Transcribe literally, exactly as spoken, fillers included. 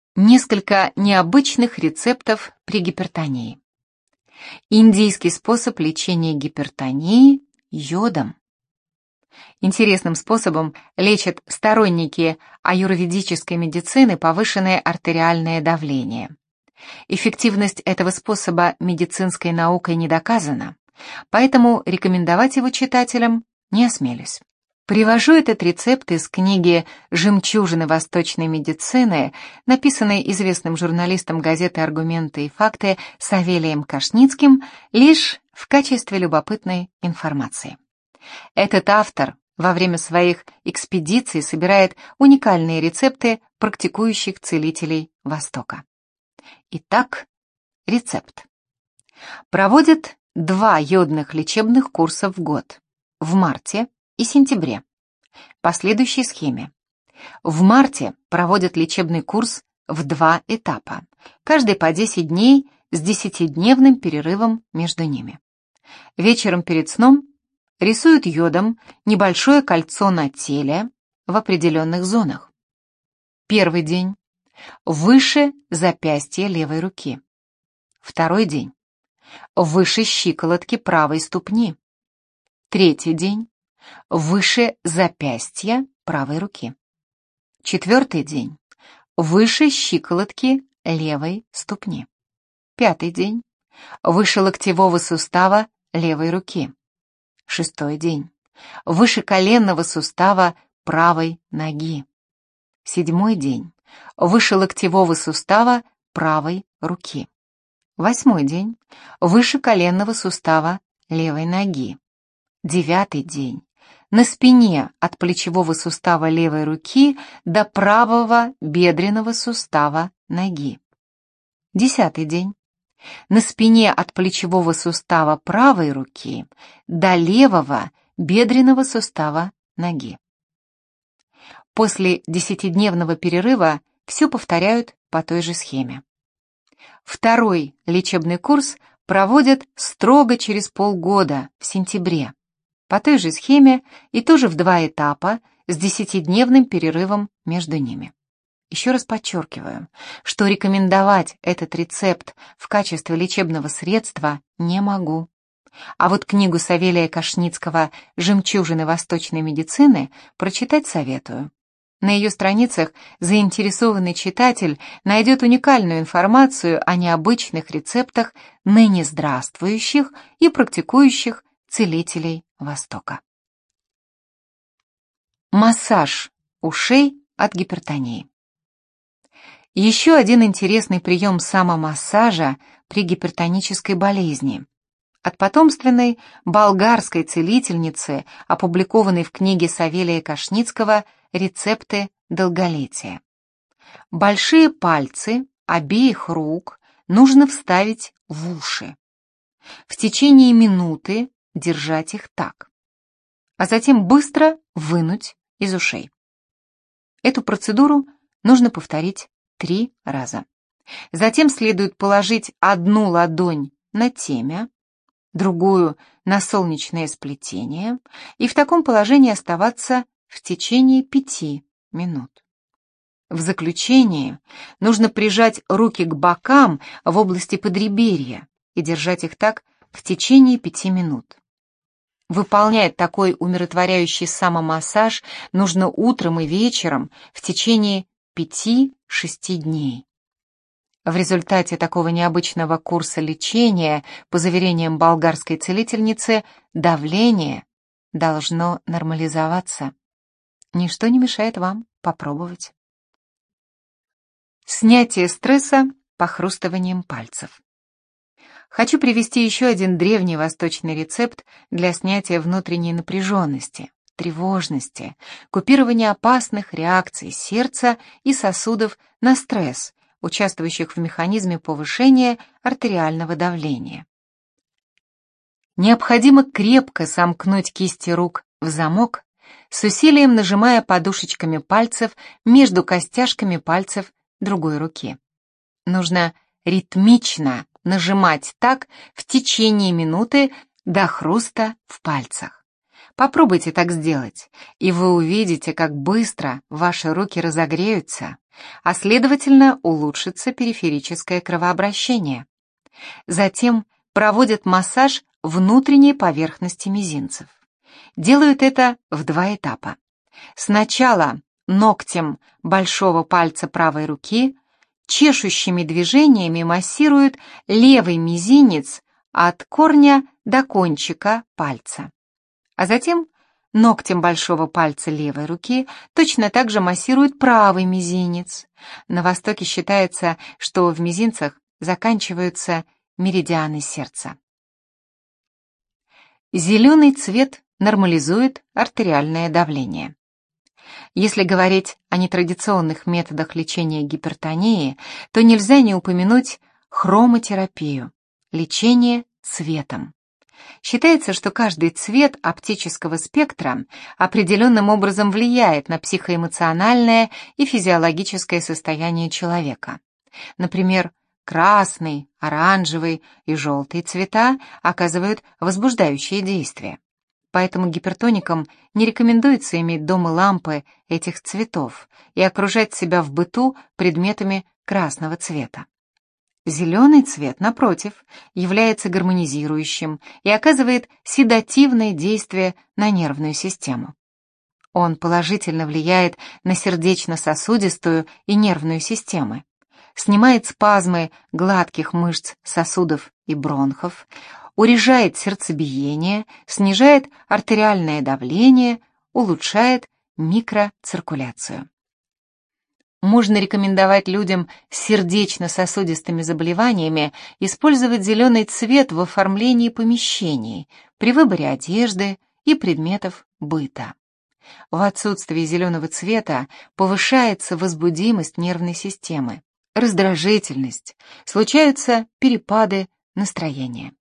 Несколько необычных рецептов при гипертонии. Индийский способ лечения гипертонии йодом. Интересным способом лечат сторонники аюрведической медицины повышенное артериальное давление. Эффективность этого способа медицинской наукой не доказана, поэтому рекомендовать его читателям не осмелюсь. Привожу этот рецепт из книги «Жемчужины восточной медицины», написанной известным журналистом газеты «Аргументы и факты» Савелием Кашницким, лишь в качестве любопытной информации. Этот автор во время своих экспедиций собирает уникальные рецепты практикующих целителей Востока. Итак, рецепт. Проводят два йодных лечебных курса в год, в марте и сентябре. По следующей схеме. В марте проводят лечебный курс в два этапа, каждый по десять дней с десятидневным перерывом между ними. Вечером перед сном рисуют йодом небольшое кольцо на теле в определенных зонах. Первый день. Выше запястья левой руки. Второй день. Выше щиколотки правой ступни. Третий день. Выше запястья правой руки. Четвертый день. Выше щиколотки левой ступни. Пятый день. Выше локтевого сустава левой руки. Шестой день. Выше коленного сустава правой ноги. Седьмой день. Выше локтевого сустава правой руки. Восьмой день. Выше коленного сустава левой ноги. Девятый день. На спине от плечевого сустава левой руки до правого бедренного сустава ноги. Десятый день. На спине от плечевого сустава правой руки до левого бедренного сустава ноги. После десятидневного перерыва все повторяют по той же схеме. Второй лечебный курс проводят строго через полгода, в сентябре, по той же схеме и тоже в два этапа с десятидневным перерывом между ними. Еще раз подчеркиваю, что рекомендовать этот рецепт в качестве лечебного средства не могу. А вот книгу Савелия Кашницкого «Жемчужины восточной медицины» прочитать советую. На ее страницах заинтересованный читатель найдет уникальную информацию о необычных рецептах ныне здравствующих и практикующих целителей Востока. Массаж ушей от гипертонии. Еще один интересный прием самомассажа при гипертонической болезни. От потомственной болгарской целительницы, опубликованной в книге Савелия Кашницкого «Рецепты долголетия». Большие пальцы обеих рук нужно вставить в уши. В течение минуты держать их так, а затем быстро вынуть из ушей. Эту процедуру нужно повторить три раза. Затем следует положить одну ладонь на темя, другую на солнечное сплетение и в таком положении оставаться в течение пяти минут. В заключение нужно прижать руки к бокам в области подреберья и держать их так в течение пяти минут. Выполнять такой умиротворяющий самомассаж нужно утром и вечером в течение пяти-шести дней. В результате такого необычного курса лечения, по заверениям болгарской целительницы, давление должно нормализоваться. Ничто не мешает вам попробовать. Снятие стресса похрустыванием пальцев. Хочу привести еще один древний восточный рецепт для снятия внутренней напряженности, тревожности, купирования опасных реакций сердца и сосудов на стресс, участвующих в механизме повышения артериального давления. Необходимо крепко сомкнуть кисти рук в замок, с усилием нажимая подушечками пальцев между костяшками пальцев другой руки. Нужно ритмично нажимать так в течение минуты до хруста в пальцах. Попробуйте так сделать, и вы увидите, как быстро ваши руки разогреются, а следовательно улучшится периферическое кровообращение. Затем проводят массаж внутренней поверхности мизинцев. Делают это в два этапа. Сначала ногтем большого пальца правой руки чешущими движениями массируют левый мизинец от корня до кончика пальца, а затем ногтем большого пальца левой руки точно так же массируют правый мизинец. На Востоке считается, что в мизинцах заканчиваются меридианы сердца. Зеленый цвет нормализует артериальное давление. Если говорить о нетрадиционных методах лечения гипертонии, то нельзя не упомянуть хромотерапию, лечение цветом. Считается, что каждый цвет оптического спектра определенным образом влияет на психоэмоциональное и физиологическое состояние человека. Например, красный, оранжевый и желтый цвета оказывают возбуждающее действие. Поэтому гипертоникам не рекомендуется иметь дома лампы этих цветов и окружать себя в быту предметами красного цвета. Зеленый цвет, напротив, является гармонизирующим и оказывает седативное действие на нервную систему. Он положительно влияет на сердечно-сосудистую и нервную системы, снимает спазмы гладких мышц сосудов и бронхов, урежает сердцебиение, снижает артериальное давление, улучшает микроциркуляцию. Можно рекомендовать людям с сердечно-сосудистыми заболеваниями использовать зеленый цвет в оформлении помещений, при выборе одежды и предметов быта. В отсутствии зеленого цвета повышается возбудимость нервной системы, раздражительность, случаются перепады настроения.